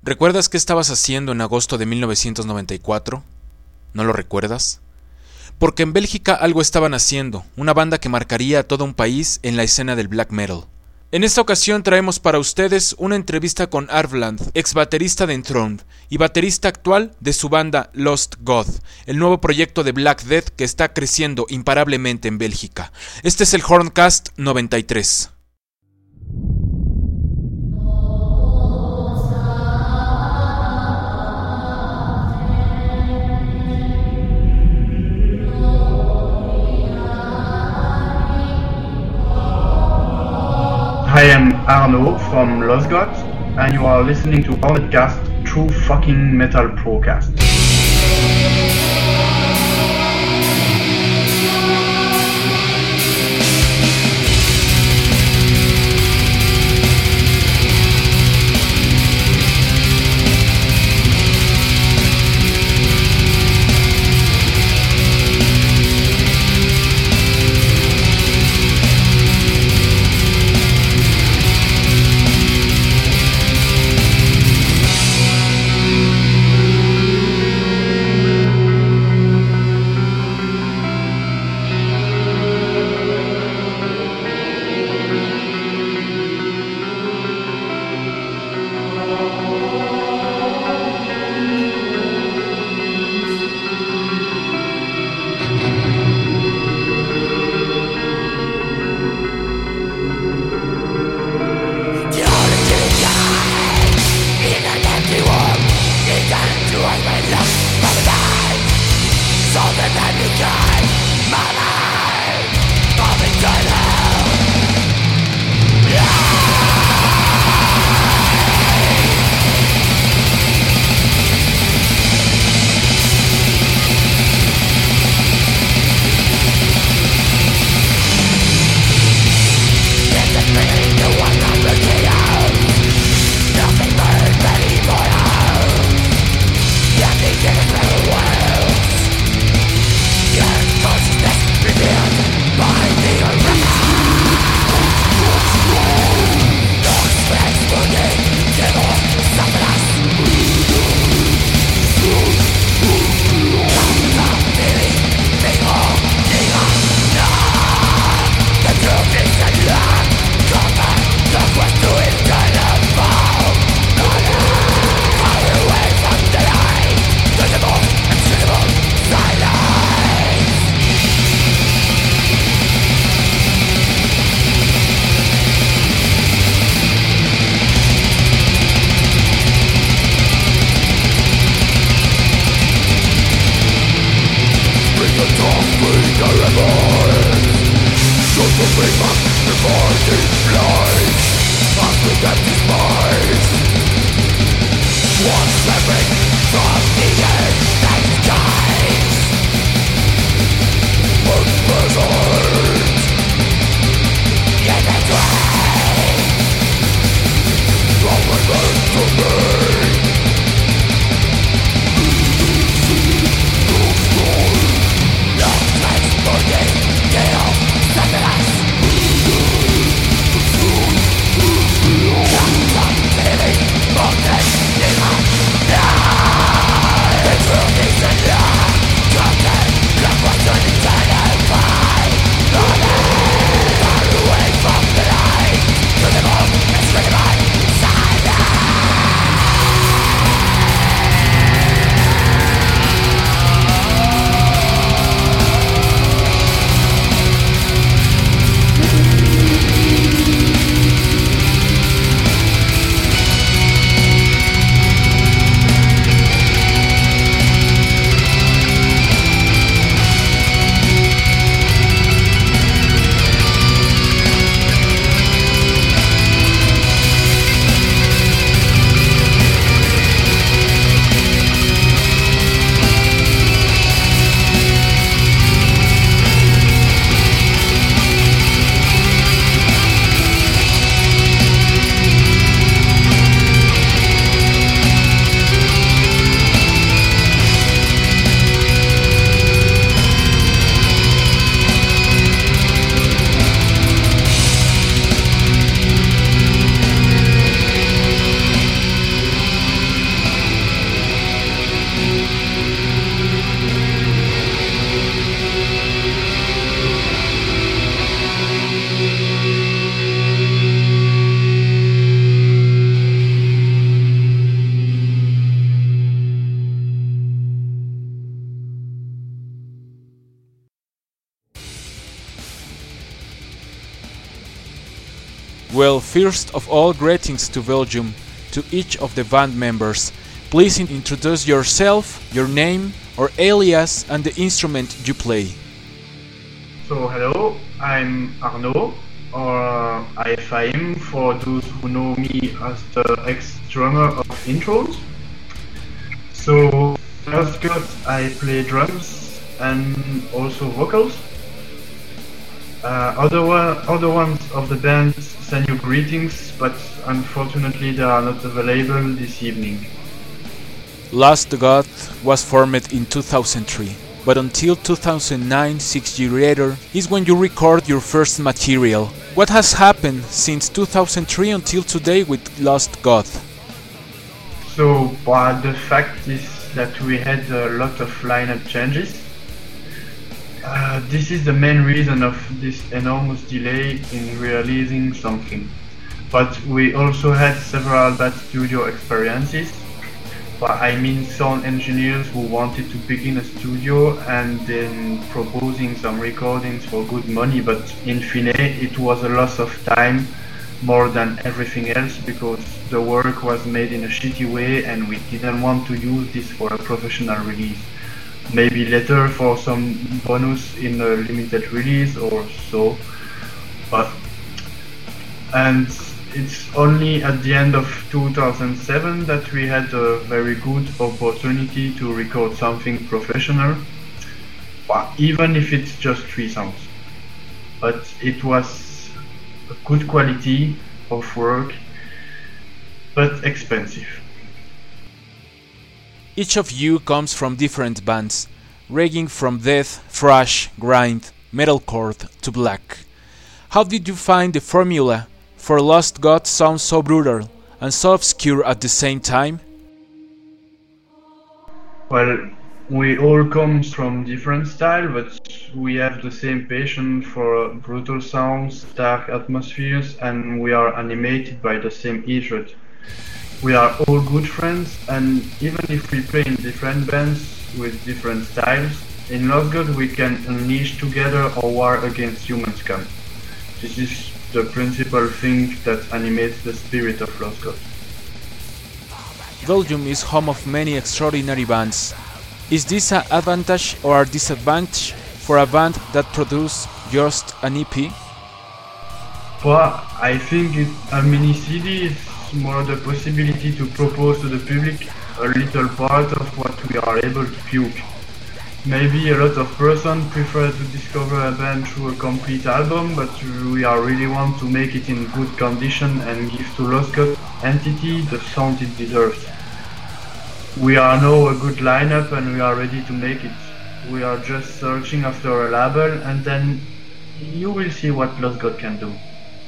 ¿Recuerdas qué estabas haciendo en agosto de 1994? ¿No lo recuerdas? Porque en Bélgica algo estaban haciendo, una banda que marcaría a todo un país en la escena del black metal. En esta ocasión traemos para ustedes una entrevista con Arvland, ex baterista de Enthroned y baterista actual de su banda Lost God, el nuevo proyecto de Black Death que está creciendo imparablemente en Bélgica. Este es el Horncast 93. I am Arno from Lost Gods, and you are listening to Horncast, True Fucking Metal Procast. Well, first of all, greetings to Belgium, to each of the band members. Please introduce yourself, your name or alias, and the instrument you play. So hello, I'm Arnaud, or IFIM for those who know me as the ex-drummer of Intros. So first I play drums and also vocals. Other ones of the band send you greetings, but unfortunately they are not available this evening. Lost God was formed in 2003, but until 2009, 6 years later, is when you record your first material. What has happened since 2003 until today with Lost God? So the fact is that we had a lot of lineup changes. This is the main reason of this enormous delay in releasing something. But we also had several bad studio experiences. I mean sound engineers who wanted to begin a studio and then proposing some recordings for good money, but in fine it was a loss of time more than everything else, because the work was made in a shitty way and we didn't want to use this for a professional release. Maybe later for some bonus in a limited release or so, and it's only at the end of 2007 that we had a very good opportunity to record something professional, even if it's just 3 songs. But it was a good quality of work, but expensive. Each of you comes from different bands, ranging from death, thrash, grind, metalcore to black. How did you find the formula for Lost God sounds so brutal and so obscure at the same time? Well, we all come from different styles, but we have the same passion for brutal sounds, dark atmospheres, and we are animated by the same hatred. We are all good friends, and even if we play in different bands with different styles, in Lost God we can unleash together our war against human scum. This is the principal thing that animates the spirit of Lost God. Belgium is home of many extraordinary bands. Is this an advantage or a disadvantage for a band that produces just an EP? Well, I think a mini CD is more the possibility to propose to the public a little part of what we are able to puke. Maybe a lot of persons prefer to discover a band through a complete album, but we really want to make it in good condition and give to Lost God entity the sound it deserves. We are now a good lineup and we are ready to make it. We are just searching after a label, and then you will see what Lost God can do.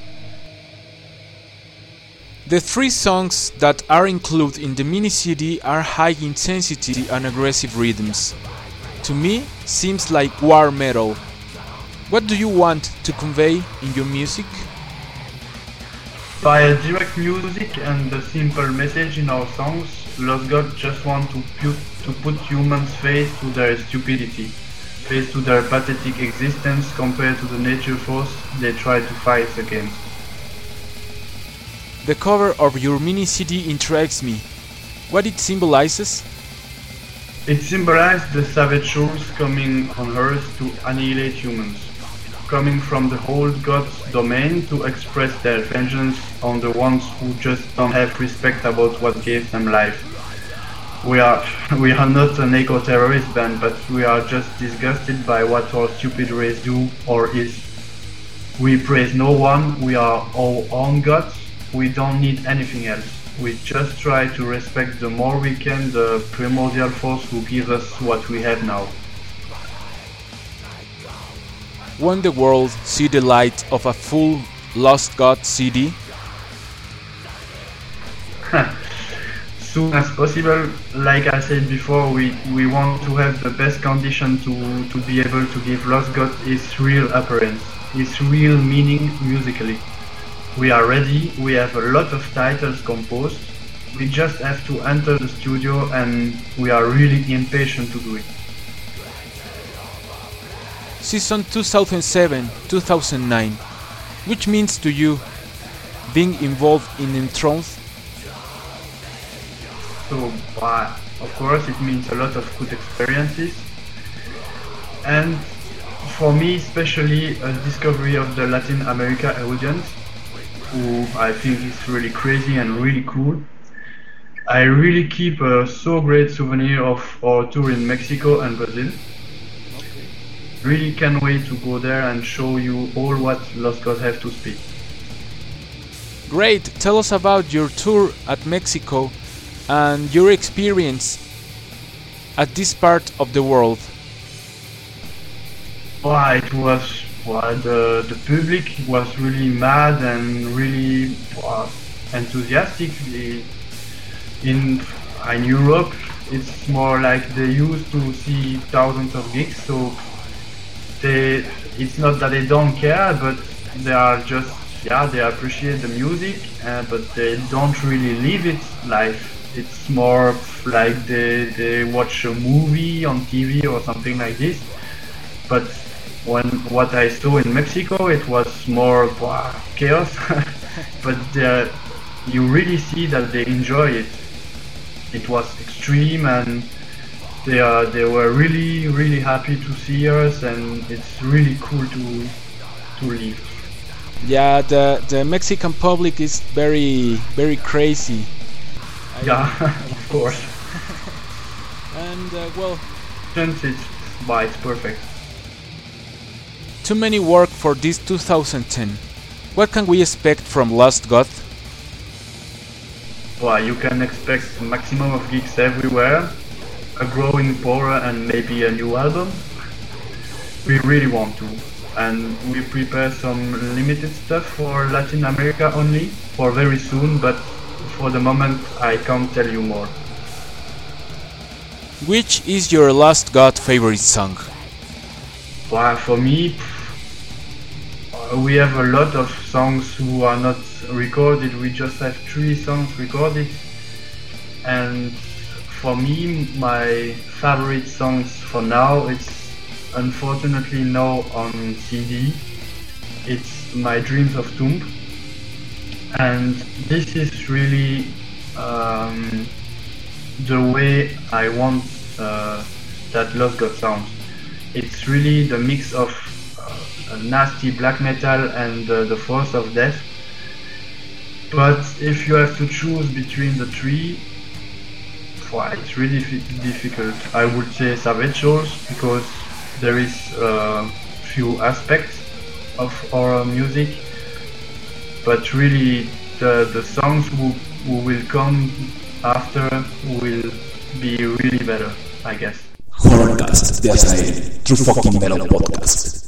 The 3 songs that are included in the mini-CD are high intensity and aggressive rhythms. To me, seems like war metal. What do you want to convey in your music? By a direct music and a simple message in our songs, Lost God just want to put humans face to their stupidity, face to their pathetic existence compared to the nature force they try to fight against. The cover of your mini-CD intrigues me. What it symbolizes? It symbolizes the savage souls coming on Earth to annihilate humans, coming from the old God's domain to express their vengeance on the ones who just don't have respect about what gave them life. We are not an eco-terrorist band, but we are just disgusted by what our stupid race do or is. We praise no one, we are our own gods. We don't need anything else. We just try to respect the more we can the primordial force who gives us what we have now. Won't the world see the light of a full Lost God CD? Soon as possible. Like I said before, we want to have the best condition to be able to give Lost God its real appearance, its real meaning musically. We are ready, we have a lot of titles composed, we just have to enter the studio and we are really impatient to do it. Season 2007-2009, which means to you? being involved in Enthroned? So, of course, it means a lot of good experiences. And for me, especially a discovery of the Latin America audience, who I think is really crazy and really cool. I really keep a so great souvenir of our tour in Mexico and Brazil. Really can't wait to go there and show you all what Lost Gods have to speak. Great! Tell us about your tour at Mexico and your experience at this part of the world. It was the public was really mad and really enthusiastic. In Europe, it's more like they used to see thousands of gigs, so it's not that they don't care, but they are just they appreciate the music, but they don't really live it live. It's more like they watch a movie on TV or something like this. But what I saw in Mexico, it was more chaos. But you really see that they enjoy it. It was extreme, and they were really, really happy to see us, and it's really cool to live. Yeah, the Mexican public is very, very crazy. Of course. And it's perfect. Too many work for this 2010. What can we expect from Lost Gods? You can expect maximum of gigs everywhere, a growing power, and maybe a new album. We really want to, and we prepare some limited stuff for Latin America only for very soon, but for the moment I can't tell you more. Which is your Lost God favorite song? For me, we have a lot of songs who are not recorded. We just have 3 songs recorded, and for me, my favorite songs for now, it's unfortunately now on CD. It's My Dreams of Tomb, and this is really the way I want that Lost God sounds. It's really the mix of nasty black metal and the force of death. But if you have to choose between the 3, it's really difficult. I would say Savage Souls, because there is a few aspects of our music, but really the songs who will come after will be really better, I guess. Horrorcast de Azael, True Fucking Metal Podcast.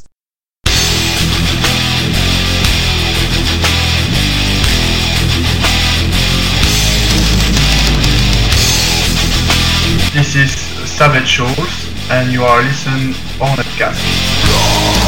This is Savage Souls, and you are listening on Horrorcast.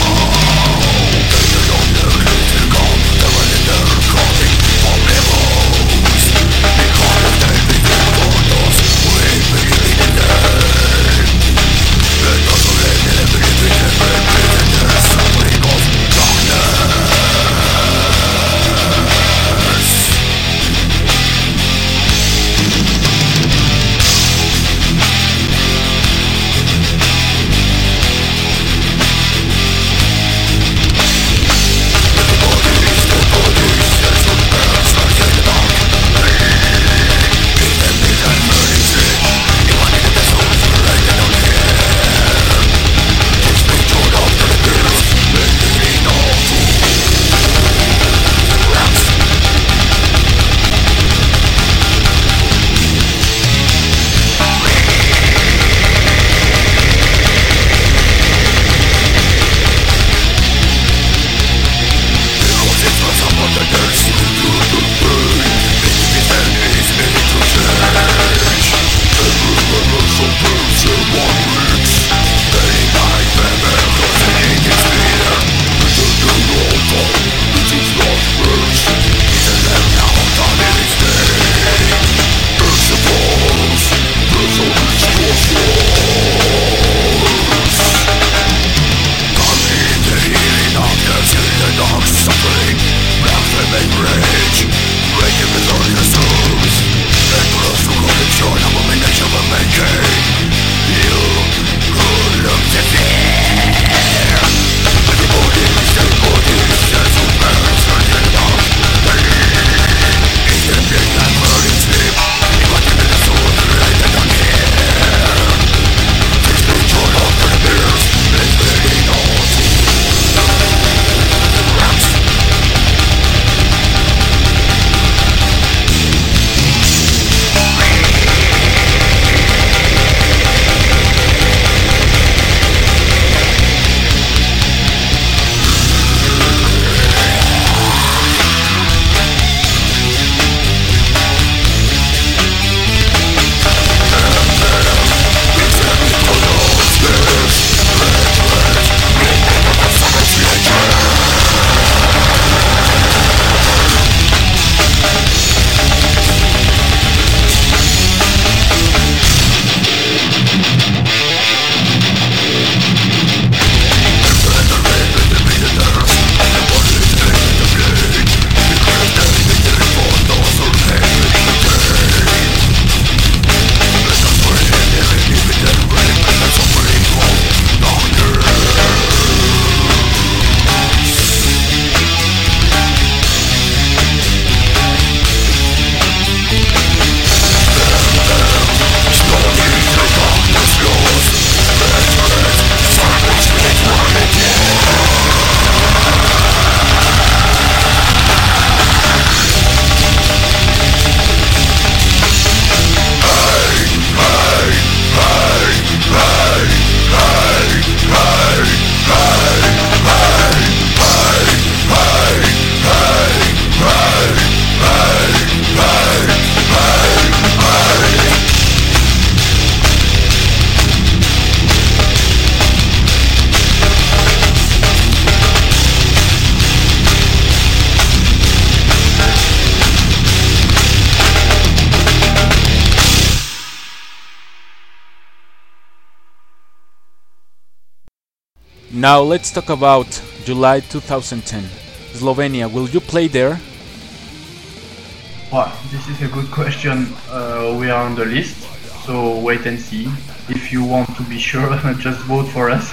Now let's talk about July 2010. Slovenia, will you play there? Well, this is a good question. We are on the list, so wait and see. If you want to be sure, just vote for us.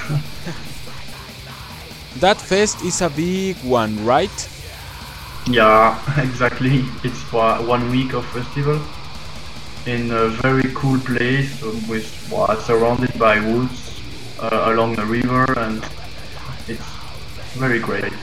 That fest is a big one, right? Yeah, exactly. It's for 1 week of festival in a very cool place with surrounded by woods along the river, and it's very great.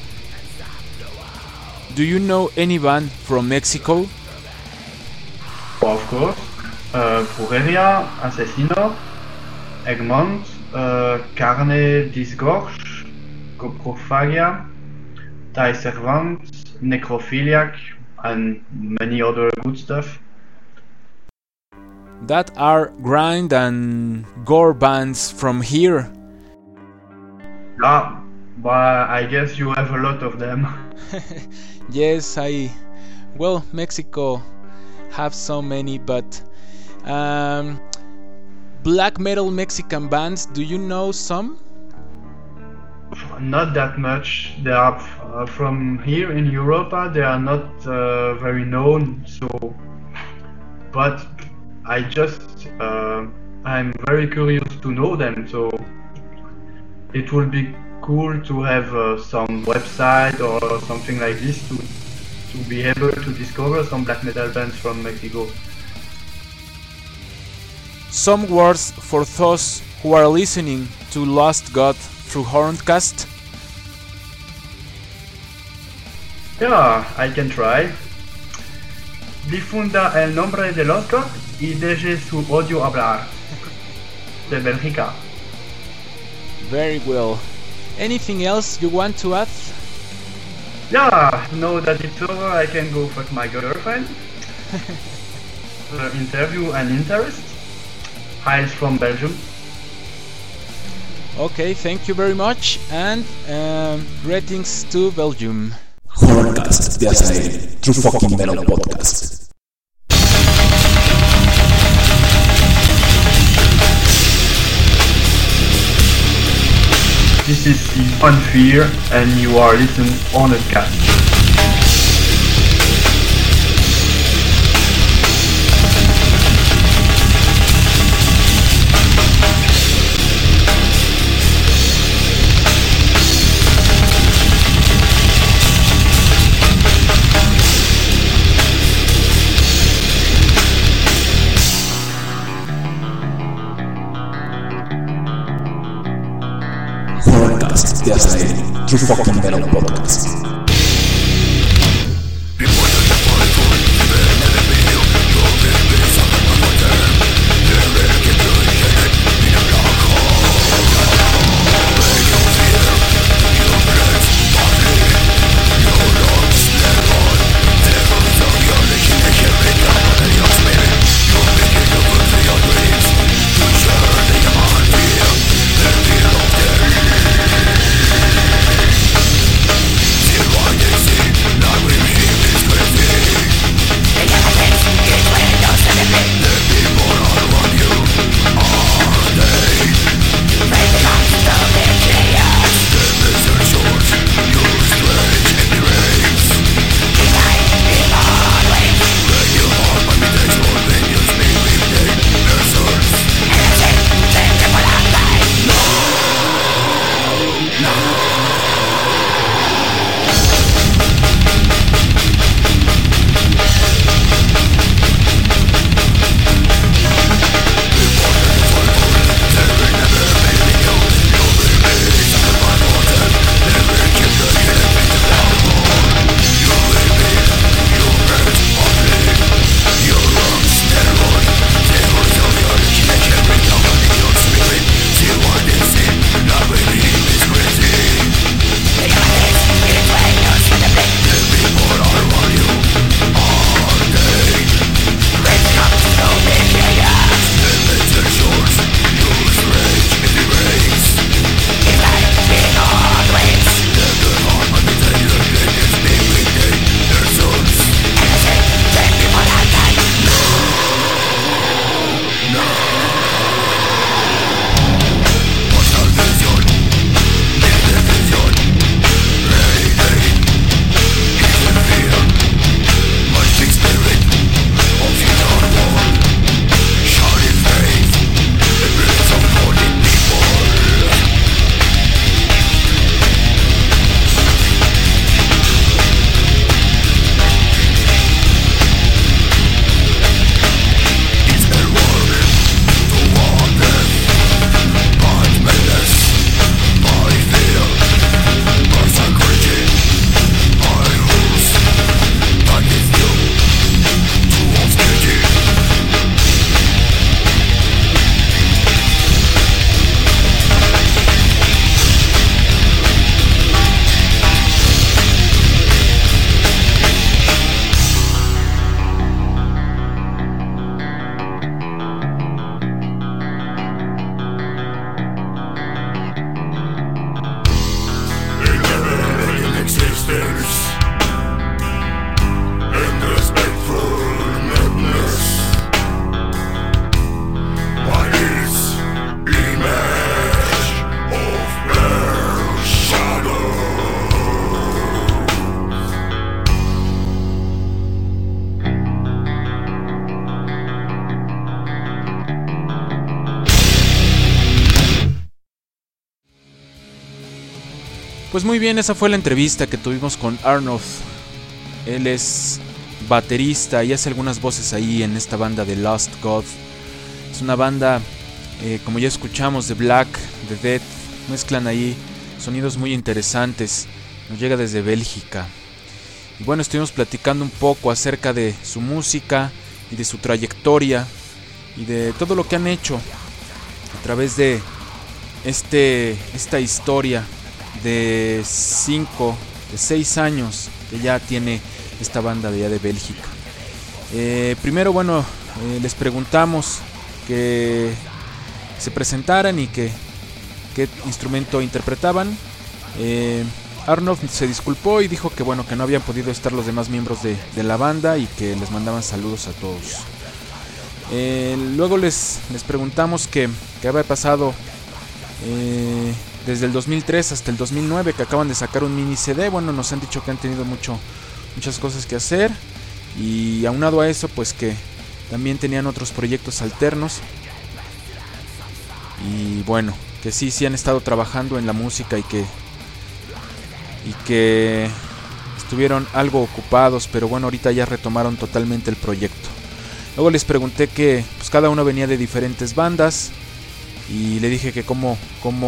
Do you know any band from Mexico? Of course, Brujeria, Asesino, Egmont, Carne Disgorge, Coprophagia, Thai Servant, Necrophiliac, and many other good stuff. That are grind and gore bands from here. Ah, but I guess you have a lot of them. Yes, Mexico have so many, but black metal Mexican bands, do you know some? Not that much. They are from here in Europa. They are not very known. But I'm very curious to know them. So it will be cool to have some website or something like this to be able to discover some black metal bands from Mexico. Some words for those who are listening to Lost God through Horncast. Yeah, I can try. Difunda el nombre de Lost God y deje su odio hablar. De Bélgica. Very well. Anything else you want to add? Yeah, now that it's over, I can go fuck my girlfriend. Interview and interest. Hiles from Belgium. Okay, thank you very much, and greetings to Belgium. Horncast de Azael, True Fucking Metal Podcast. This is Ivan Fear, and you are listening on a cast. Horncast de Azael, True Fucking Metal Podcast. Siempre Pues muy bien, esa fue la entrevista que tuvimos con Arnold. Él es baterista y hace algunas voces ahí en esta banda de Lost God. Es una banda, como ya escuchamos, de black, de death. Mezclan ahí sonidos muy interesantes. Nos llega desde Bélgica. Y bueno, estuvimos platicando un poco acerca de su música y de su trayectoria y de todo lo que han hecho a través de esta historia de 6 años que ya tiene esta banda de allá de Bélgica. Primero, bueno, les preguntamos que se presentaran y qué instrumento interpretaban. Arnold se disculpó y dijo que bueno, que no habían podido estar los demás miembros de la banda y que les mandaban saludos a todos. Luego les preguntamos qué había pasado desde el 2003 hasta el 2009, que acaban de sacar un mini CD. Bueno, nos han dicho que han tenido muchas cosas que hacer, y aunado a eso, pues que también tenían otros proyectos alternos. Y bueno, que sí han estado trabajando en la música y que estuvieron algo ocupados, pero bueno, ahorita ya retomaron totalmente el proyecto. Luego les pregunté que pues cada uno venía de diferentes bandas, y le dije que cómo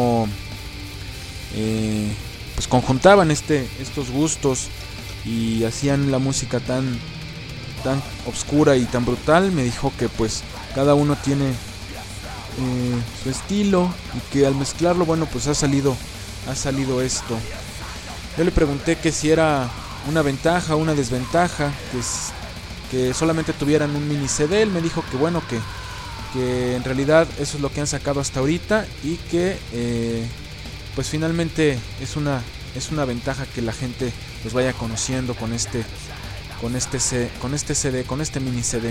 pues conjuntaban estos gustos y hacían la música tan obscura y tan brutal. Me dijo que pues cada uno tiene su estilo, y que al mezclarlo, bueno, pues ha salido esto. Yo le pregunté que si era una ventaja o una desventaja que solamente tuvieran un mini CD. Él me dijo que bueno, que en realidad eso es lo que han sacado hasta ahorita, y que pues finalmente es una ventaja que la gente los vaya conociendo con este mini CD.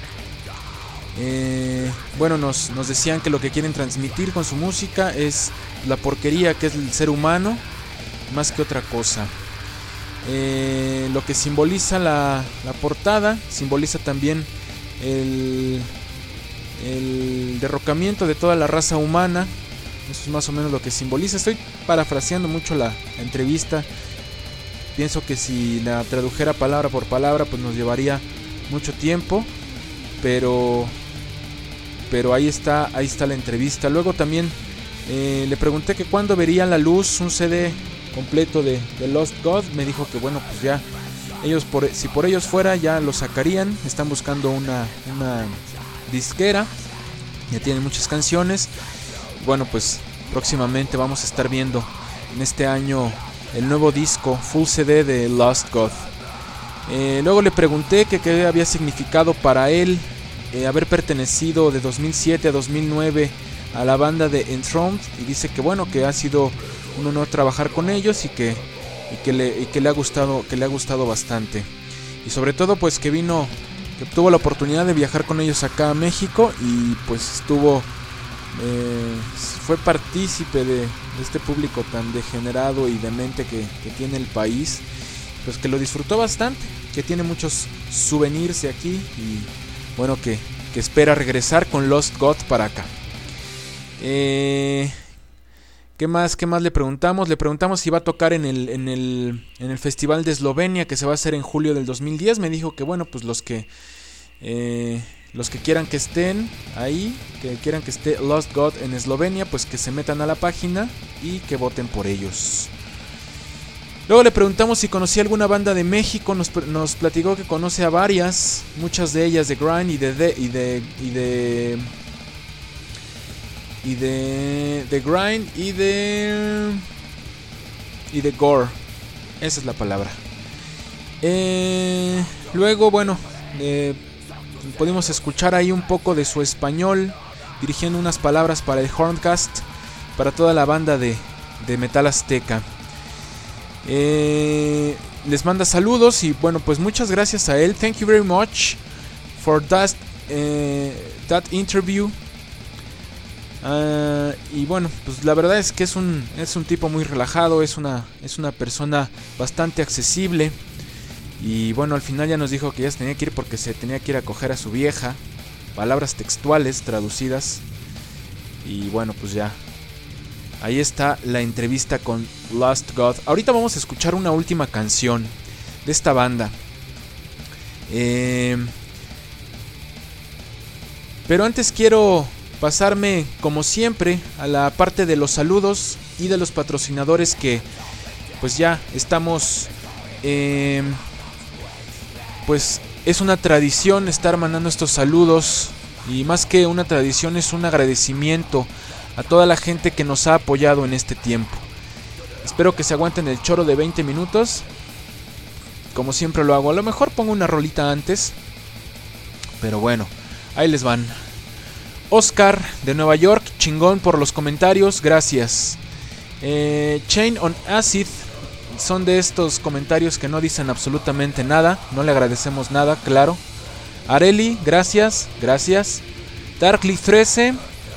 Bueno, nos decían que lo que quieren transmitir con su música es la porquería que es el ser humano, más que otra cosa. Lo que simboliza la portada simboliza también el derrocamiento de toda la raza humana. Eso es más o menos lo que simboliza. Estoy parafraseando mucho la entrevista. Pienso que si la tradujera palabra por palabra, pues nos llevaría mucho tiempo, pero ahí está la entrevista. Luego también le pregunté que cuándo vería la luz un CD completo de Lost God. Me dijo que bueno, pues ya si por ellos fuera, ya lo sacarían. Están buscando una disquera, ya tienen muchas canciones. Bueno, pues próximamente vamos a estar viendo en este año el nuevo disco full CD de Lost God. Luego le pregunté que qué había significado para él haber pertenecido de 2007 a 2009 a la banda de Enthroned, y dice que bueno, que ha sido un honor trabajar con ellos, y que le ha gustado bastante, y sobre todo pues que tuvo la oportunidad de viajar con ellos acá a México, y pues fue partícipe de este público tan degenerado y demente que tiene el país, pues que lo disfrutó bastante, que tiene muchos souvenirs de aquí, y bueno, que espera regresar con Lost God para acá. ¿Qué más le preguntamos? Le preguntamos si va a tocar en el Festival de Eslovenia, que se va a hacer en julio del 2010. Me dijo que bueno, pues los que quieran que estén ahí, que quieran que esté Lost God en Eslovenia, pues que se metan a la página y que voten por ellos. Luego le preguntamos si conocía alguna banda de México. Nos platicó que conoce a varias, muchas de ellas de grind de grind y de gore. Esa es la palabra. Luego, bueno, pudimos escuchar ahí un poco de su español, dirigiendo unas palabras para el Horncast, para toda la banda de Metal Azteca. Les manda saludos, y bueno, pues muchas gracias a él. Thank you very much for that interview. Y bueno, pues la verdad es que es un tipo muy relajado, es una persona bastante accesible. Y bueno, al final ya nos dijo que ya se tenía que ir porque se tenía que ir a coger a su vieja. Palabras textuales traducidas. Y bueno, pues ya Ahí está la entrevista con Lost God. Ahorita vamos a escuchar una última canción de esta banda. Pero antes quiero pasarme, como siempre, a la parte de los saludos y de los patrocinadores que pues ya estamos... pues es una tradición estar mandando estos saludos. Y más que una tradición, es un agradecimiento a toda la gente que nos ha apoyado en este tiempo. Espero que se aguanten el choro de 20 minutos. Como siempre lo hago. A lo mejor pongo una rolita antes. Pero bueno, ahí les van. Oscar de Nueva York, chingón por los comentarios, gracias. Chain on Acid, son de estos comentarios que no dicen absolutamente nada. No le agradecemos nada, claro. Areli, gracias. Darkly 13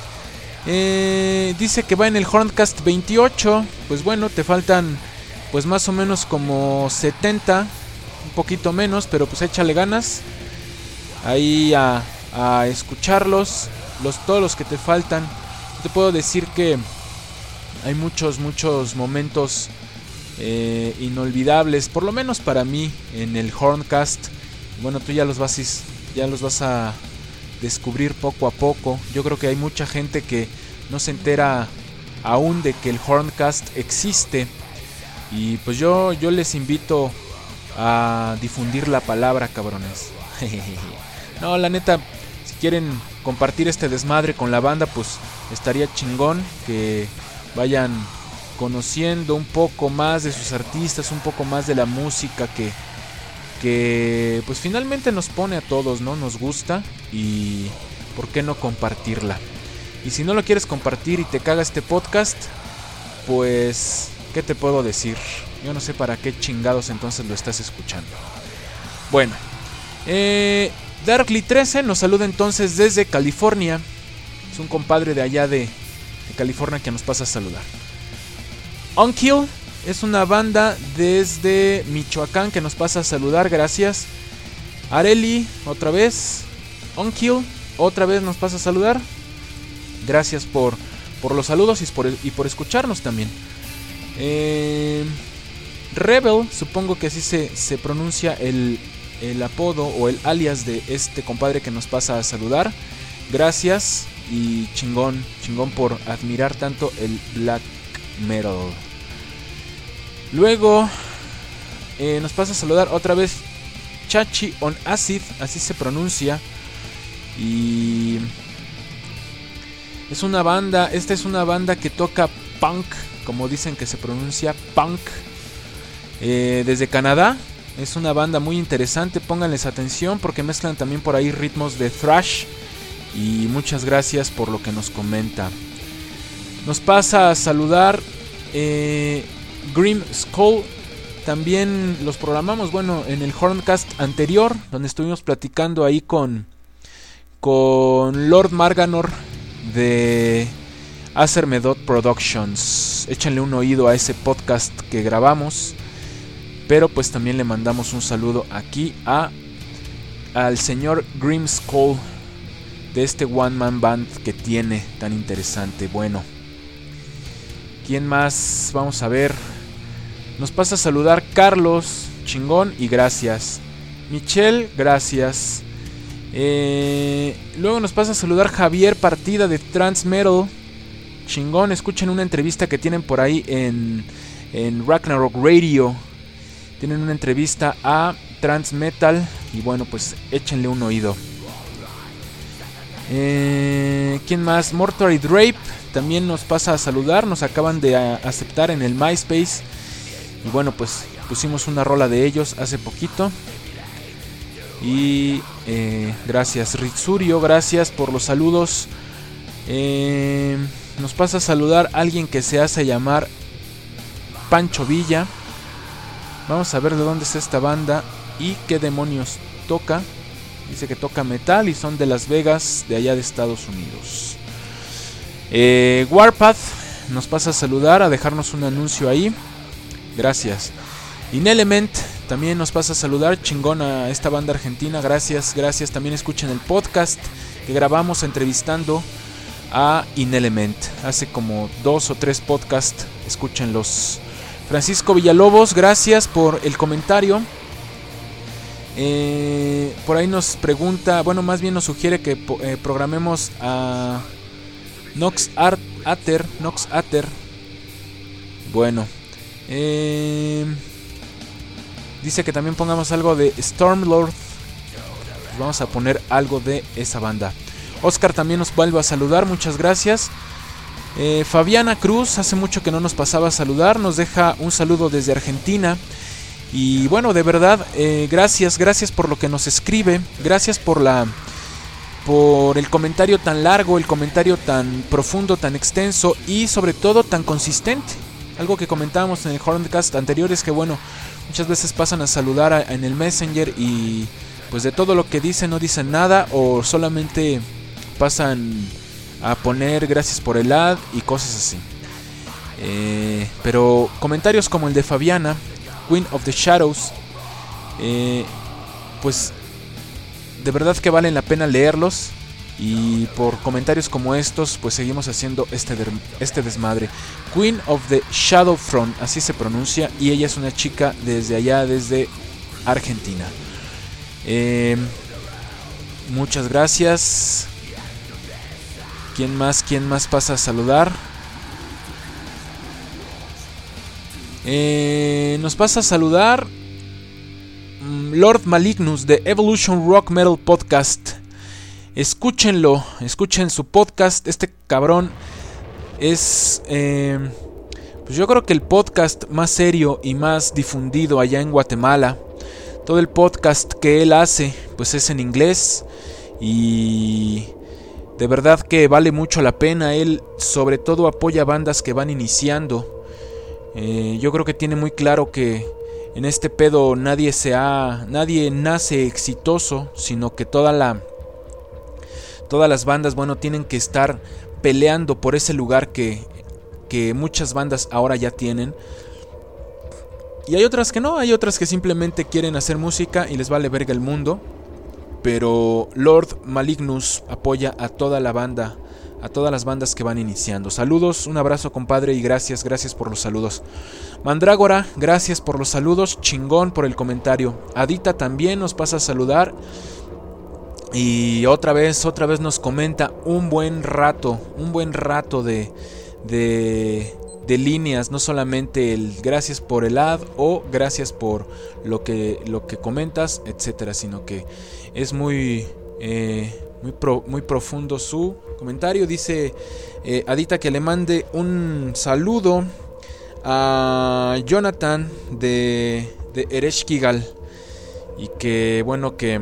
dice que va en el Horncast 28. Pues bueno, te faltan pues más o menos como 70, un poquito menos, pero pues échale ganas ahí a escucharlos, todos los que te faltan. Te puedo decir que hay muchos momentos inolvidables, por lo menos para mí, en el Horncast. Bueno, tú ya los vas a descubrir poco a poco. Yo creo que hay mucha gente que no se entera aún de que el Horncast existe. Y pues yo les invito a difundir la palabra, cabrones. No, la neta, si quieren compartir este desmadre con la banda, pues estaría chingón que vayan conociendo un poco más de sus artistas, un poco más de la música que pues finalmente nos pone a todos, ¿no? Nos gusta, y ¿por qué no compartirla? Y si no lo quieres compartir y te caga este podcast, pues ¿qué te puedo decir? Yo no sé para qué chingados entonces lo estás escuchando. Bueno, Darkly 13 nos saluda entonces desde California. Es un compadre de allá de California que nos pasa a saludar. Unkill es una banda desde Michoacán que nos pasa a saludar, gracias. Areli, otra vez. Unkill, otra vez nos pasa a saludar. Gracias por los saludos y por escucharnos también. Rebel, supongo que así se pronuncia el apodo o el alias de este compadre que nos pasa a saludar. Gracias y chingón por admirar tanto el black metal. Luego nos pasa a saludar otra vez Chachi on Acid, así se pronuncia. Y es una banda, esta es una banda que toca punk, como dicen que se pronuncia punk, desde Canadá. Es una banda muy interesante, pónganles atención porque mezclan también por ahí ritmos de thrash. Y muchas gracias por lo que nos comenta. Nos pasa a saludar Grim Skull. También los programamos, bueno, en el Horncast anterior, donde estuvimos platicando ahí con Lord Marganor de Acermedot Productions. Échenle un oído a ese podcast que grabamos. Pero pues también le mandamos un saludo aquí al señor Grim Skull, de este One Man Band que tiene tan interesante. Bueno, ¿quién más? Vamos a ver. Nos pasa a saludar Carlos, chingón y gracias. Michelle, gracias. Luego nos pasa a saludar Javier Partida de Trans Metal, chingón. Escuchen una entrevista que tienen por ahí en Ragnarok Radio. Tienen una entrevista a Trans Metal y bueno, pues échenle un oído. ¿Quién más? Mortuary Drape también nos pasa a saludar. Nos acaban de aceptar en el MySpace. Y bueno, pues pusimos una rola de ellos hace poquito. Y gracias Ritsurio, gracias por los saludos. Nos pasa a saludar alguien que se hace llamar Pancho Villa. Vamos a ver de dónde es esta banda y qué demonios toca. Dice que toca metal y son de Las Vegas, de allá de Estados Unidos. Warpath nos pasa a saludar, a dejarnos un anuncio ahí. Gracias. Inelement también nos pasa a saludar, chingón a esta banda argentina. Gracias. También escuchen el podcast que grabamos entrevistando a Inelement. Hace como 2 o 3 podcasts, escúchenlos. Francisco Villalobos, gracias por el comentario. Por ahí nos pregunta, bueno, más bien nos sugiere que programemos a Nox Ater. Bueno, dice que también pongamos algo de Stormlord. Pues vamos a poner algo de esa banda. Oscar también nos vuelve a saludar, muchas gracias. Fabiana Cruz, hace mucho que no nos pasaba a saludar, nos deja un saludo desde Argentina. Y bueno, de verdad, gracias por lo que nos escribe, gracias por el comentario tan largo, el comentario tan profundo, tan extenso y sobre todo tan consistente. Algo que comentábamos en el Horncast anterior es que bueno, muchas veces pasan a saludar en el Messenger y pues de todo lo que dicen no dicen nada o solamente pasan a poner gracias por el ad y cosas así. Pero comentarios como el de Fabiana, Queen of the Shadows, pues de verdad que valen la pena leerlos. Y por comentarios como estos, pues seguimos haciendo este desmadre. Queen of the Shadowfront, así se pronuncia. Y ella es una chica desde allá, desde Argentina. Muchas gracias. ¿Quién más pasa a saludar? Nos pasa a saludar Lord Malignus de Evolution Rock Metal Podcast. Escúchenlo, escuchen su podcast. Este cabrón es pues yo creo que el podcast más serio y más difundido allá en Guatemala. Todo el podcast que él hace pues es en inglés y de verdad que vale mucho la pena. Él sobre todo apoya bandas que van iniciando. Yo creo que tiene muy claro que en este pedo nadie nace exitoso, sino que todas las bandas, bueno, tienen que estar peleando por ese lugar que muchas bandas ahora ya tienen. Y hay otras que no, hay otras que simplemente quieren hacer música y les vale verga el mundo. Pero Lord Malignus apoya a toda la banda, a todas las bandas que van iniciando. Saludos, un abrazo compadre y gracias por los saludos. Mandrágora, gracias por los saludos, chingón por el comentario. Adita también nos pasa a saludar. Y otra vez nos comenta un buen rato de líneas, no solamente el gracias por el ad o gracias por lo que comentas, etcétera, sino que es muy profundo su comentario. Dice Adita que le mande un saludo a Jonathan de Ereshkigal y que bueno que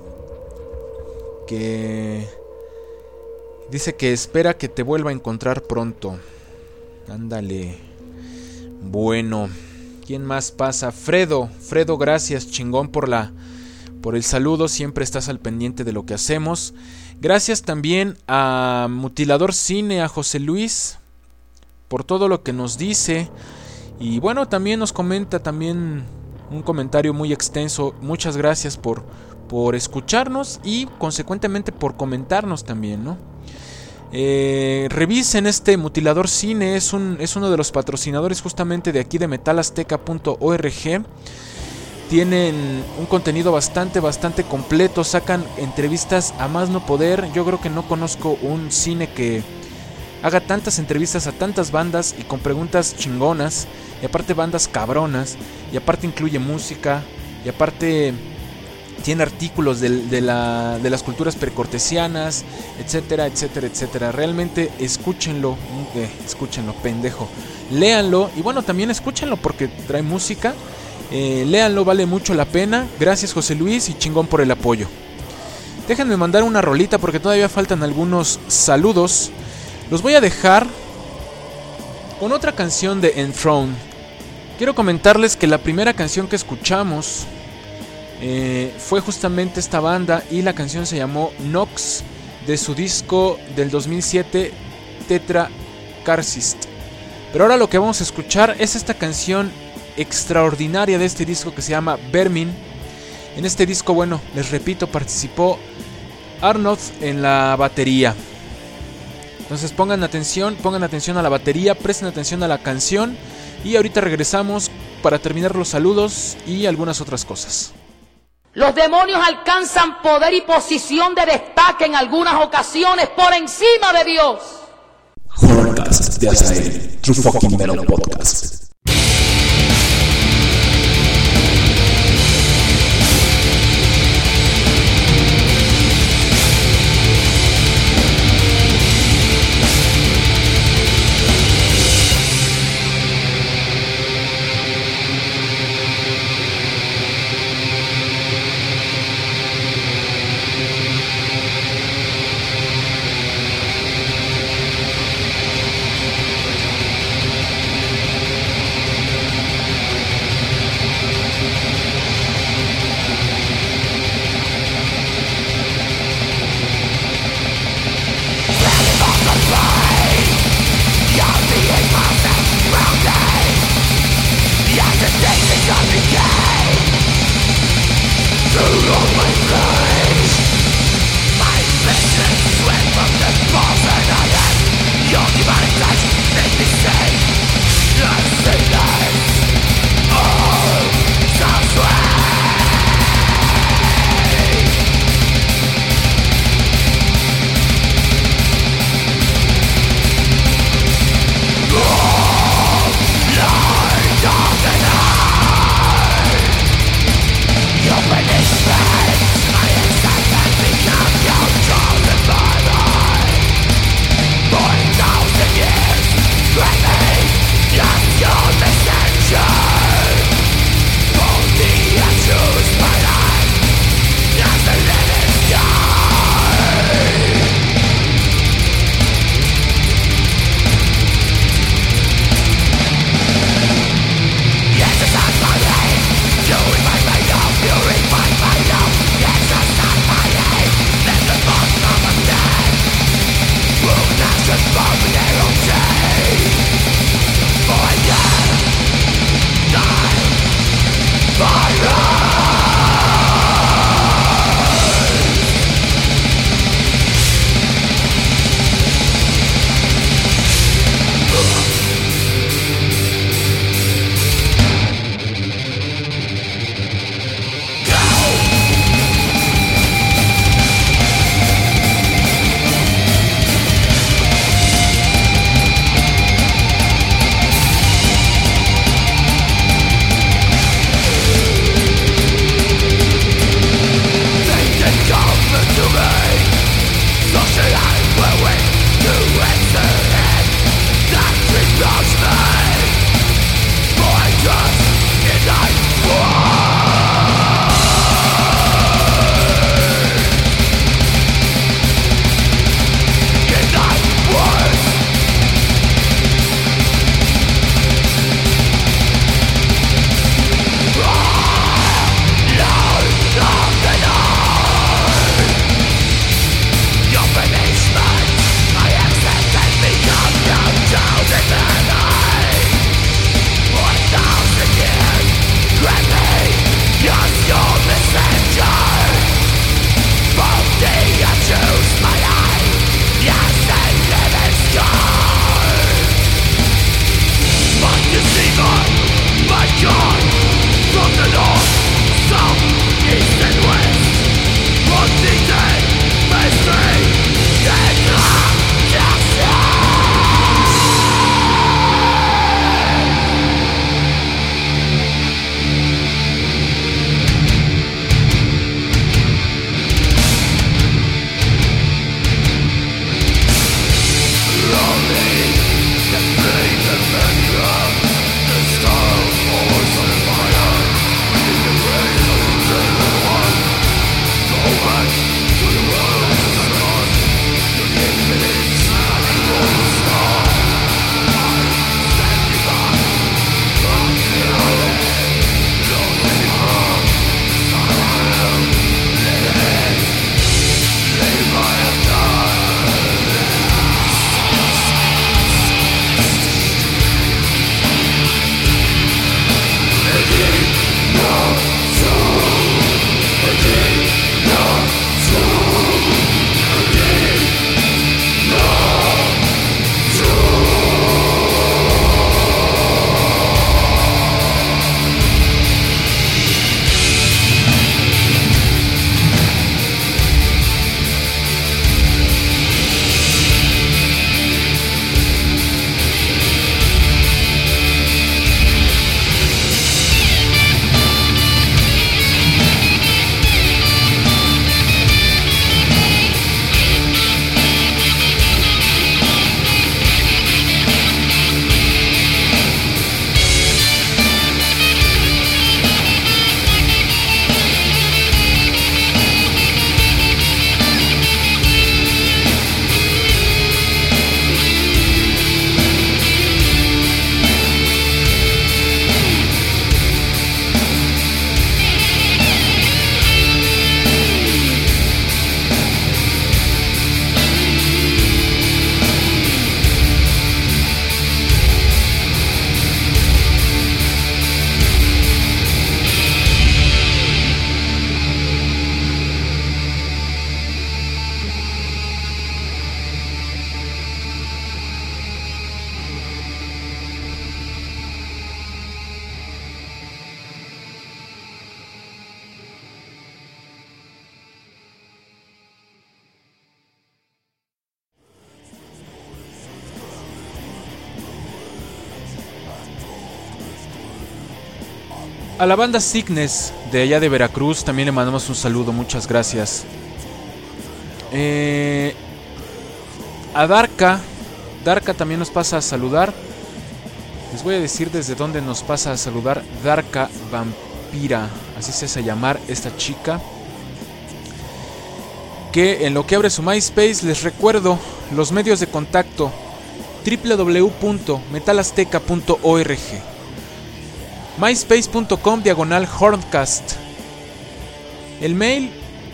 dice que espera que te vuelva a encontrar pronto. Ándale. Bueno, ¿quién más pasa? Fredo, gracias, chingón por el saludo, siempre estás al pendiente de lo que hacemos. Gracias también a Mutilador Cine, a José Luis, por todo lo que nos dice. Y bueno, también nos comenta también un comentario muy extenso. Muchas gracias por escucharnos y consecuentemente por comentarnos también, ¿no? Revisen este Mutilador Cine, es uno de los patrocinadores justamente de aquí de metalazteca.org. Tienen un contenido bastante completo, sacan entrevistas a más no poder. Yo creo que no conozco un cine que haga tantas entrevistas a tantas bandas y con preguntas chingonas, y aparte bandas cabronas, y aparte incluye música, y aparte tiene artículos de las culturas precortesianas, etcétera. Realmente escúchenlo, pendejo. Léanlo y bueno, también escúchenlo porque trae música. Léanlo, vale mucho la pena. Gracias José Luis y chingón por el apoyo. Déjenme mandar una rolita porque todavía faltan algunos saludos. Los voy a dejar con otra canción de Enthroned. Quiero comentarles que la primera canción que escuchamos fue justamente esta banda y la canción se llamó Nox, de su disco del 2007 Tetra Karcist. Pero ahora lo que vamos a escuchar es esta canción extraordinaria de este disco que se llama Vermin. En este disco, bueno, les repito, participó Arnold en la batería. Entonces pongan atención a la batería, presten atención a la canción y ahorita regresamos para terminar los saludos y algunas otras cosas. Los demonios alcanzan poder y posición de destaque en algunas ocasiones por encima de Dios. Horrorcast de Azael, True Fucking Metal Podcast. a la banda Cygnus de allá de Veracruz, también le mandamos un saludo, muchas gracias. A Darka también nos pasa a saludar. Les voy a decir desde dónde nos pasa a saludar. Darka Vampira, así se hace llamar esta chica, que en lo que abre su MySpace les recuerdo los medios de contacto: www.metalazteca.org, myspace.com/horncast, el mail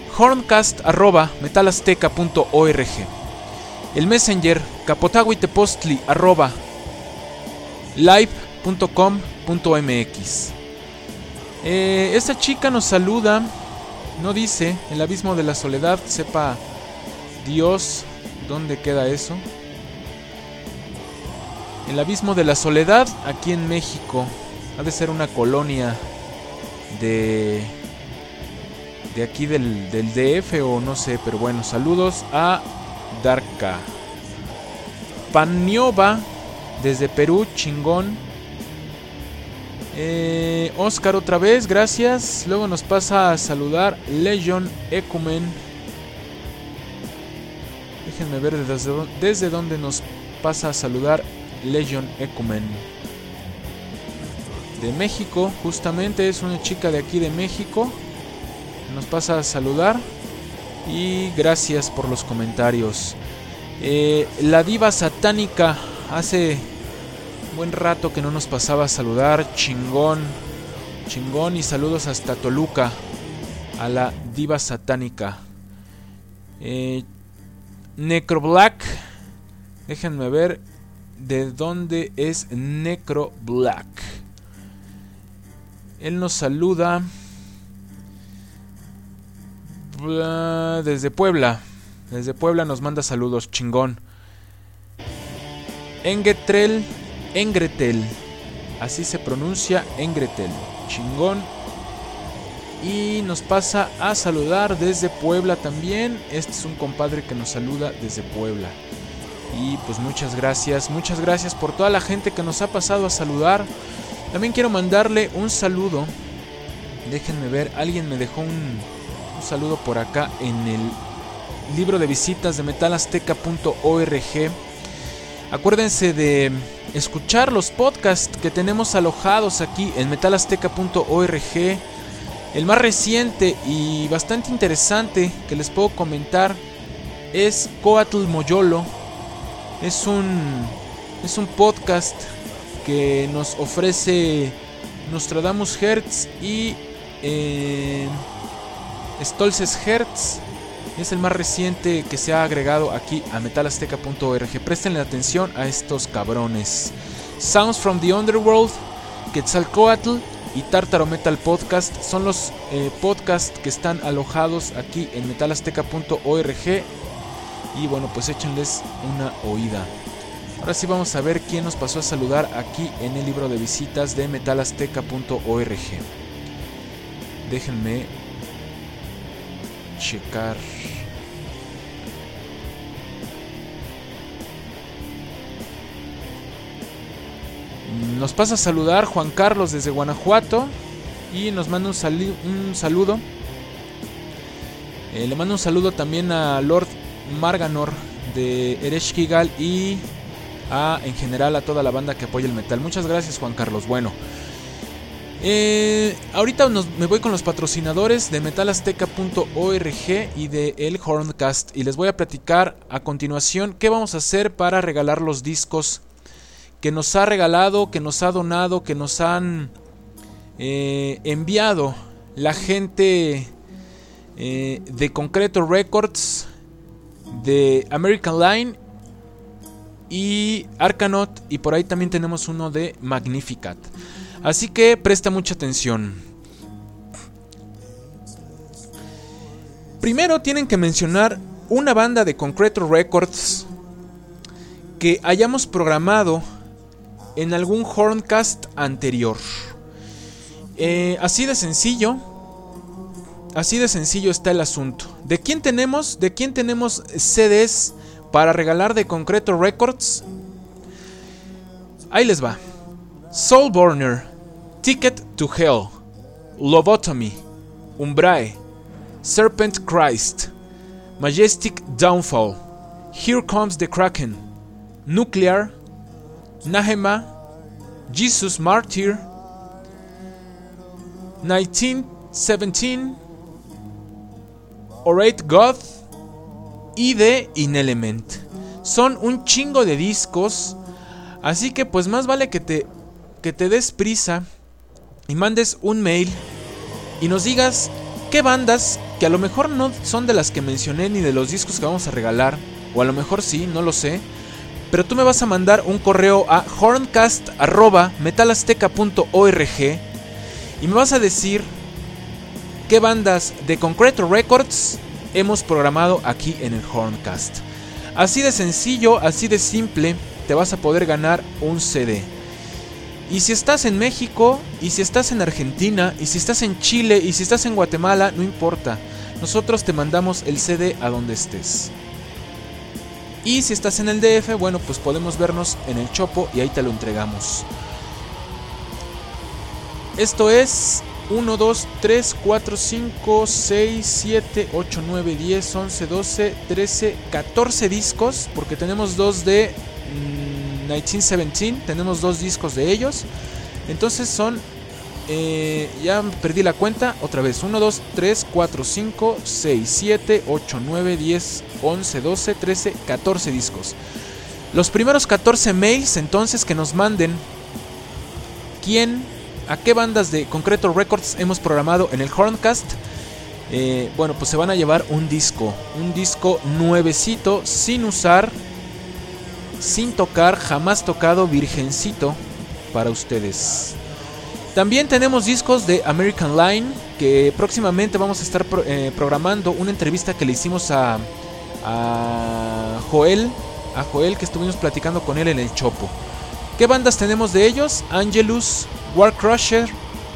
horncast@metalazteca.org, el messenger capotahuitepostli@live.com.mx. Esta chica nos saluda, no dice, el abismo de la soledad, sepa Dios dónde queda eso. El abismo de la soledad, aquí en México, ha de ser una colonia de aquí del DF o no sé, pero bueno, saludos a Darka. Paniova desde Perú, chingón. Oscar otra vez, gracias. Luego nos pasa a saludar Legion Ecumen. Déjenme ver desde dónde nos pasa a saludar Legion Ecumen. De México, justamente, es una chica de aquí de México. Nos pasa a saludar. Y gracias por los comentarios. La diva satánica, hace buen rato que no nos pasaba a saludar. Chingón, y saludos hasta Toluca a la diva satánica. Necroblack, déjenme ver de dónde es Necroblack. Él nos saluda desde Puebla. Desde Puebla nos manda saludos, chingón. Engretel, así se pronuncia, Engretel, chingón. Y nos pasa a saludar desde Puebla también. Este es un compadre que nos saluda desde Puebla. Y pues muchas gracias por toda la gente que nos ha pasado a saludar. También quiero mandarle un saludo. Déjenme ver, alguien me dejó un saludo por acá en el libro de visitas de metalazteca.org. Acuérdense de escuchar los podcasts que tenemos alojados aquí en metalazteca.org. El más reciente y bastante interesante que les puedo comentar es Coatl Moyolo. Es un podcast que nos ofrece Nostradamus Hertz y Stolzes Hertz. Es el más reciente que se ha agregado aquí a metalazteca.org. Prestenle atención a estos cabrones. Sounds from the Underworld, Quetzalcoatl y Tártaro Metal Podcast son los podcasts que están alojados aquí en metalazteca.org. Y bueno, pues échenles una oída. Ahora sí vamos a ver quién nos pasó a saludar aquí en el libro de visitas de metalazteca.org. Déjenme checar. Nos pasa a saludar Juan Carlos desde Guanajuato y nos manda un saludo. Le mando un saludo también a Lord Marganor de Ereshkigal y en general a toda la banda que apoya el metal. Muchas gracias, Juan Carlos. Bueno, ahorita me voy con los patrocinadores de metalazteca.org y de El Horncast y les voy a platicar a continuación qué vamos a hacer para regalar los discos que nos ha regalado, que nos ha donado, que nos han enviado la gente de Concreto Records, de American Line y Arcanaut, y por ahí también tenemos uno de Magnificat. Así que presta mucha atención. Primero tienen que mencionar una banda de Concreto Records que hayamos programado en algún Horncast anterior. Así de sencillo está el asunto. ¿De quién tenemos CDs para regalar de Concreto Records? Ahí les va. Soulburner, Ticket to Hell, Lobotomy, Umbrae, Serpent Christ, Majestic Downfall, Here Comes the Kraken, Nuclear, Nahema, Jesus Martyr, 1917, Orate God y The Inelement. Son un chingo de discos, así que pues más vale que te des prisa y mandes un mail y nos digas qué bandas, que a lo mejor no son de las que mencioné ni de los discos que vamos a regalar, o a lo mejor sí, no lo sé, pero tú me vas a mandar un correo a horncast@metalazteca.org y me vas a decir qué bandas de Concreto Records hemos programado aquí en el Horncast. Así de sencillo, así de simple, te vas a poder ganar un CD. Y si estás en México, y si estás en Argentina, y si estás en Chile, y si estás en Guatemala, no importa. Nosotros te mandamos el CD a donde estés. Y si estás en el DF, bueno, pues podemos vernos en el Chopo y ahí te lo entregamos. Esto es 1, 2, 3, 4, 5, 6, 7, 8, 9, 10, 11, 12, 13, 14 discos, porque tenemos dos de 1917, tenemos 2 discos de ellos. Entonces son, ya perdí la cuenta, otra vez, 1, 2, 3, 4, 5, 6, 7, 8, 9, 10, 11, 12, 13, 14 discos. Los primeros 14 mails entonces que nos manden a qué bandas de Concreto Records hemos programado en el Horncast, bueno, pues se van a llevar un disco nuevecito, sin usar, sin tocar, jamás tocado, virgencito para ustedes. También tenemos discos de American Line, que próximamente vamos a estar programando una entrevista que le hicimos a Joel, que estuvimos platicando con él en el Chopo. ¿Qué bandas tenemos de ellos? Angelus, Warcrusher.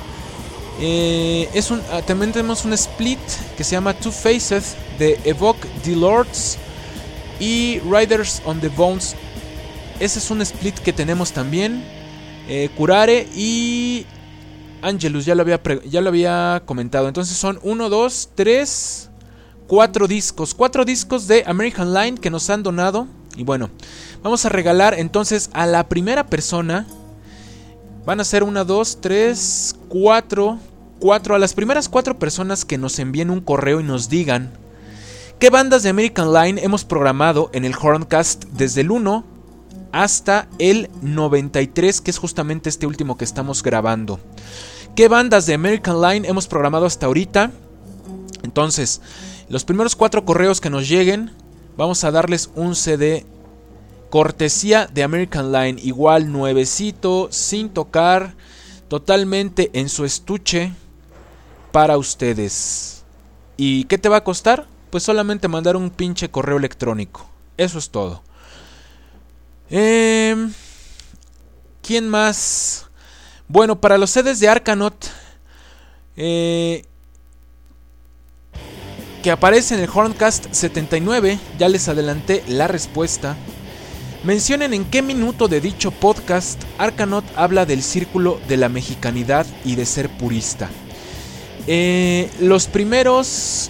También tenemos un split que se llama Two Faces de Evoke the Lords y Riders on the Bones. Ese es un split que tenemos también. Curare y Angelus, ya lo había comentado. Entonces son 1, 2, 3, 4 discos. 4 discos de American Line que nos han donado. Y bueno, vamos a regalar entonces a la primera persona. Van a ser 1, 2, 3, 4. A las primeras 4 personas que nos envíen un correo y nos digan qué bandas de American Line hemos programado en el Horncast desde el 1 hasta el 93, que es justamente este último que estamos grabando. ¿Qué bandas de American Line hemos programado hasta ahorita? Entonces, los primeros 4 correos que nos lleguen, vamos a darles un CD cortesía de American Line, igual nuevecito, sin tocar, totalmente en su estuche para ustedes. ¿Y qué te va a costar? Pues solamente mandar un pinche correo electrónico. Eso es todo. ¿Quién más? Bueno, para los CDs de Arkanaut que aparece en el Horncast 79, ya les adelanté la respuesta. Mencionen en qué minuto de dicho podcast Arkanaut habla del círculo de la mexicanidad y de ser purista. Los primeros,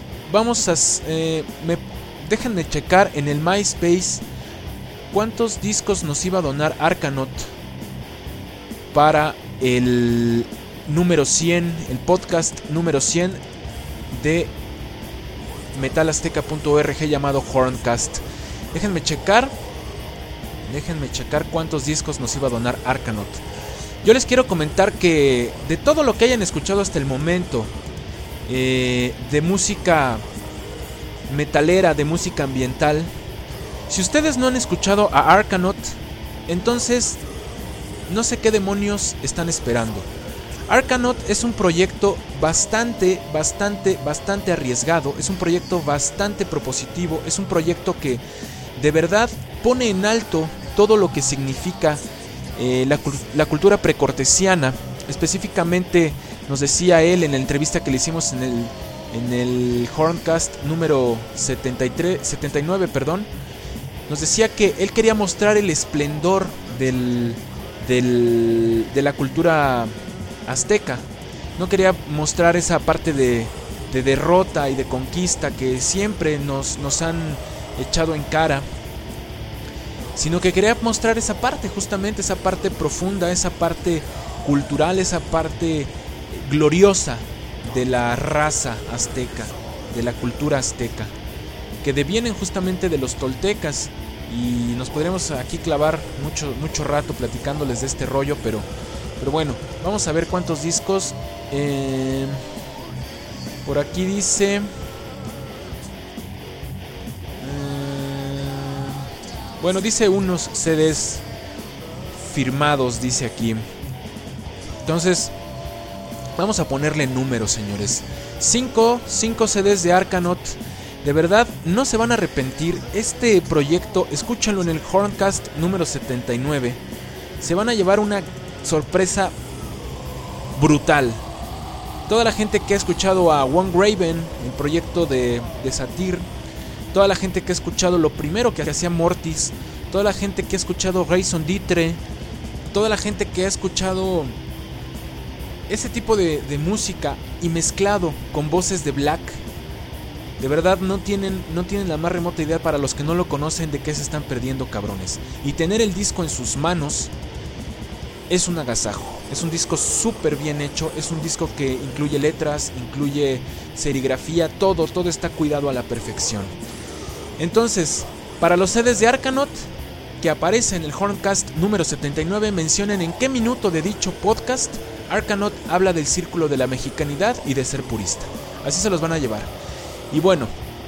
déjenme checar en el MySpace cuántos discos nos iba a donar Arkanaut para el número 100, el podcast número 100 de metalazteca.org llamado Horncast. Déjenme checar cuántos discos nos iba a donar Arkanaut. Yo les quiero comentar que de todo lo que hayan escuchado hasta el momento, de música metalera, de música ambiental, si ustedes no han escuchado a Arkanaut, entonces no sé qué demonios están esperando. Arkanaut es un proyecto bastante arriesgado, es un proyecto bastante propositivo, es un proyecto que de verdad pone en alto todo lo que significa la cultura precortesiana. Específicamente nos decía él en la entrevista que le hicimos en el Horncast número 79, nos decía que él quería mostrar el esplendor de la cultura azteca. No quería mostrar esa parte de derrota y de conquista que siempre nos han echado en cara, sino que quería mostrar esa parte, justamente esa parte profunda, esa parte cultural, esa parte gloriosa de la raza azteca, de la cultura azteca, que devienen justamente de los toltecas. Y nos podríamos aquí clavar mucho rato platicándoles de este rollo, pero bueno, vamos a ver cuántos discos. Por aquí dice... bueno, dice unos CDs firmados, dice aquí. Entonces, vamos a ponerle números, señores. 5 CDs de Arkanaut. De verdad, no se van a arrepentir. Este proyecto, escúchenlo en el Horncast número 79. Se van a llevar una sorpresa brutal. Toda la gente que ha escuchado a One Graven, el proyecto de Satyr, toda la gente que ha escuchado lo primero que hacía Mortis, toda la gente que ha escuchado Raison d'Itre, toda la gente que ha escuchado ese tipo de música y mezclado con voces de Black, de verdad no tienen la más remota idea, para los que no lo conocen, de qué se están perdiendo, cabrones. Y tener el disco en sus manos es un agasajo. Es un disco súper bien hecho, es un disco que incluye letras, incluye serigrafía, todo está cuidado a la perfección. Entonces, para los CDs de Arkanaut que aparece en el Horncast número 79, mencionen en qué minuto de dicho podcast Arkanaut habla del círculo de la mexicanidad y de ser purista. Así se los van a llevar. Y bueno,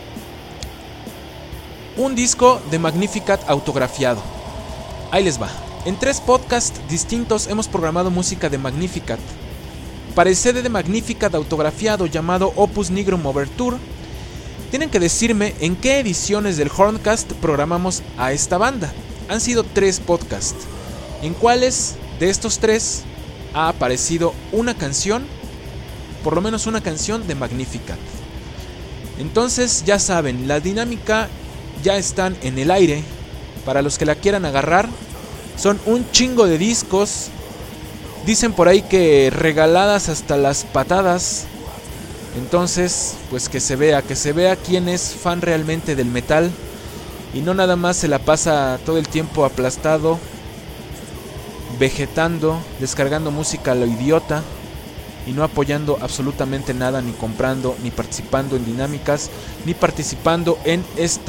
un disco de Magnificat autografiado. Ahí les va. En 3 podcasts distintos hemos programado música de Magnificat. Para el CD de Magnificat autografiado llamado Opus Nigrum Overture, tienen que decirme en qué ediciones del Horncast programamos a esta banda. Han sido 3 podcasts, en cuáles de estos 3 ha aparecido una canción, por lo menos una canción de Magnificat. Entonces ya saben, la dinámica ya están en el aire. Para los que la quieran agarrar, son un chingo de discos. Dicen por ahí que regaladas hasta las patadas. Entonces, pues que se vea quién es fan realmente del metal y no nada más se la pasa todo el tiempo aplastado, vegetando, descargando música a lo idiota y no apoyando absolutamente nada, ni comprando, ni participando en dinámicas, ni participando en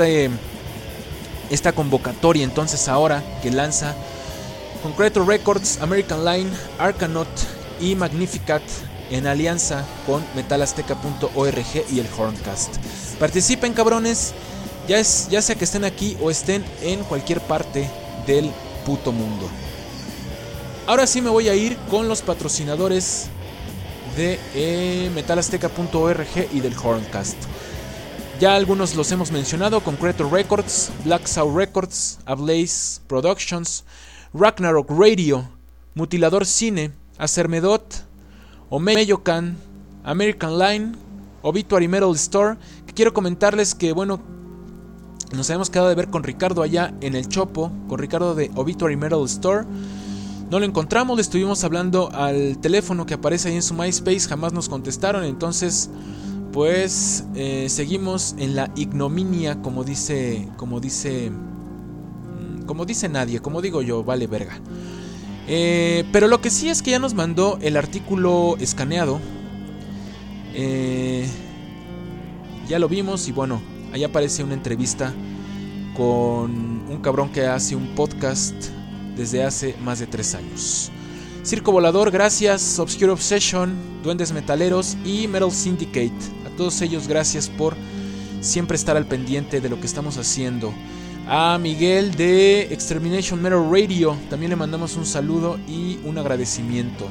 esta convocatoria. Entonces ahora que lanza Concreto Records, American Line, Arkanaut y Magnificat en alianza con metalazteca.org y el Horncast. Participen, cabrones, ya sea que estén aquí o estén en cualquier parte del puto mundo. Ahora sí me voy a ir con los patrocinadores de metalazteca.org y del Horncast. Ya algunos los hemos mencionado: Concreto Records, Black Soul Records, Ablaze Productions, Ragnarok Radio, Mutilador Cine, Acermedot, Omeyocan, American Line, Obituary Metal Store. Que quiero comentarles que, bueno, nos habíamos quedado de ver con Ricardo allá en el Chopo, con Ricardo de Obituary Metal Store. No lo encontramos, le estuvimos hablando al teléfono que aparece ahí en su MySpace, jamás nos contestaron. Entonces, pues seguimos en la ignominia, como dice nadie, como digo yo, vale verga. Pero lo que sí es que ya nos mandó el artículo escaneado. Ya lo vimos y bueno, ahí aparece una entrevista con un cabrón que hace un podcast desde hace más de 3 años. Circo Volador, gracias. Obscure Obsession, Duendes Metaleros y Metal Syndicate. A todos ellos, gracias por siempre estar al pendiente de lo que estamos haciendo. A Miguel de Extermination Metal Radio también le mandamos un saludo y un agradecimiento.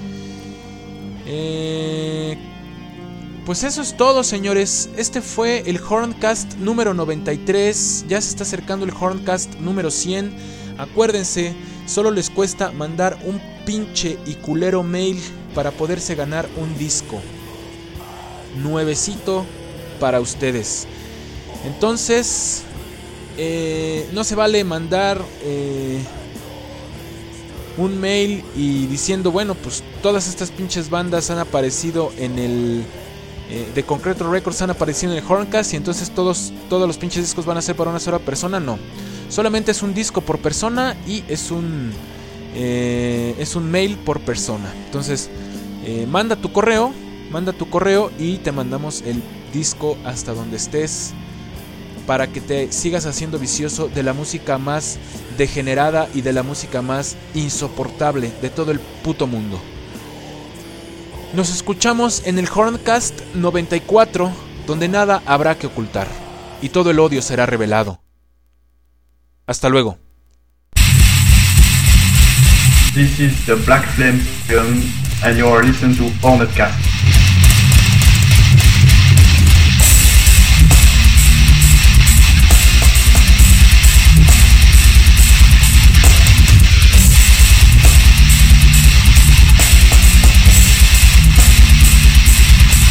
Pues eso es todo, señores. Este fue el Horncast número 93. Ya se está acercando el Horncast número 100. Acuérdense, solo les cuesta mandar un pinche y culero mail para poderse ganar un disco nuevecito para ustedes. Entonces, no se vale mandar un mail y diciendo, bueno, pues todas estas pinches bandas han aparecido en el de Concreto Records, han aparecido en el Horncast, y entonces todos los pinches discos van a ser para una sola persona. No, solamente es un disco por persona y es un mail por persona. Entonces manda tu correo y te mandamos el disco hasta donde estés, para que te sigas haciendo vicioso de la música más degenerada y de la música más insoportable de todo el puto mundo. Nos escuchamos en el Horncast 94, donde nada habrá que ocultar y todo el odio será revelado. Hasta luego. This is the Black Flame and you are listening to Hornetcast.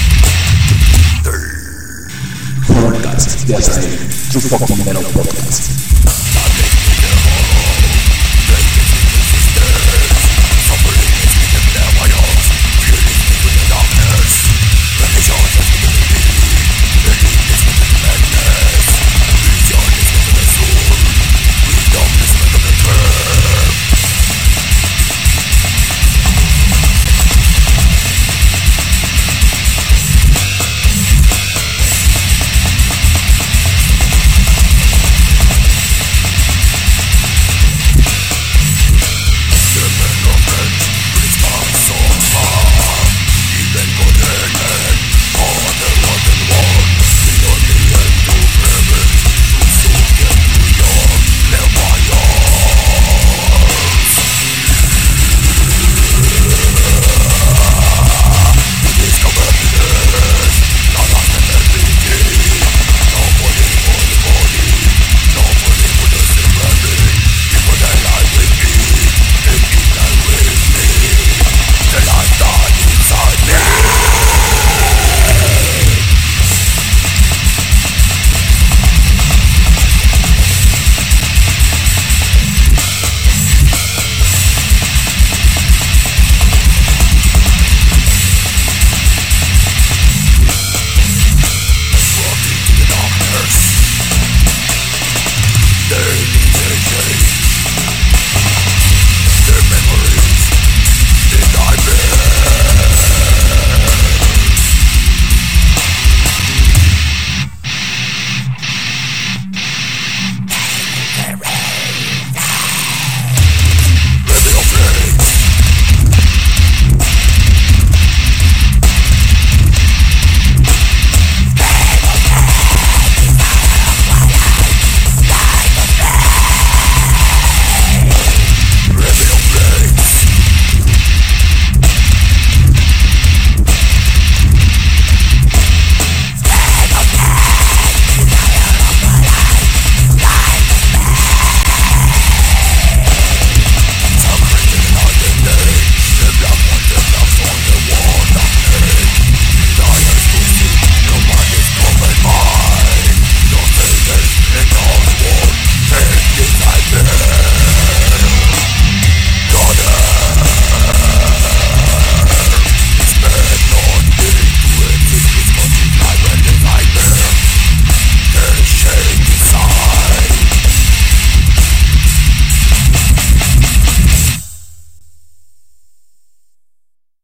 Horncast de Azael, True Fucking Metal Podcast.